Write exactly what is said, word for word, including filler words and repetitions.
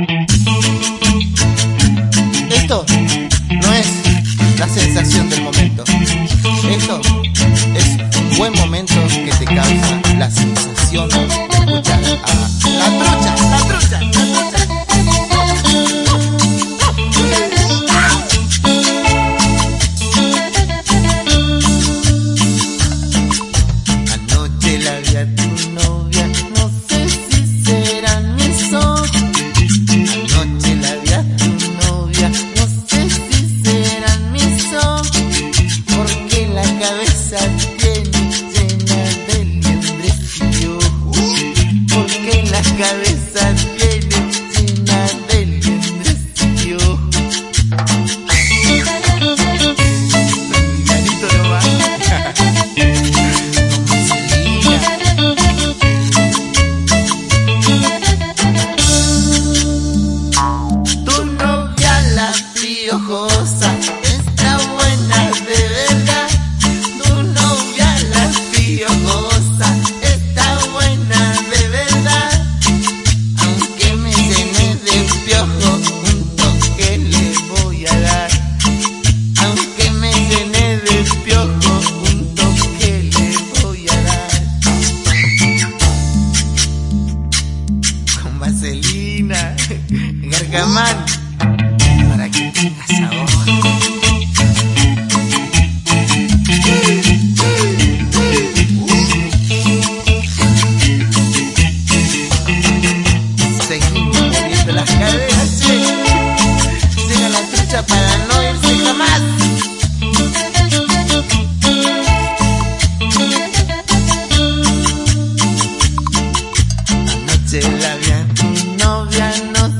Esto no es la sensación del momento. Esto es un buen momento que te causa la sensación de escuchar a la trucha, la trucha, la trucha. Anoche la vi a tu novia, no sé si serán mis ojos. Anoche la vi a tu novia, no sé si serán mis ojos, porque la cabeza tiene llena de liendres y piojos, porque la cabeza tiene llena de liendres y piojos. Miradito nomás. Tu novia la piojosa está buena de verdad. Tu novia la piojosa está buena de verdad. Aunque me llene de piojo, un toque le voy a dar. Aunque me llene de piojo, un toque le voy a dar. Con vaselina, Gargamán, para que tengas sabor. Seguimos moviendo las caderas, che. Llega la trucha para no irse jamás. Anoche la vi a tu novia, no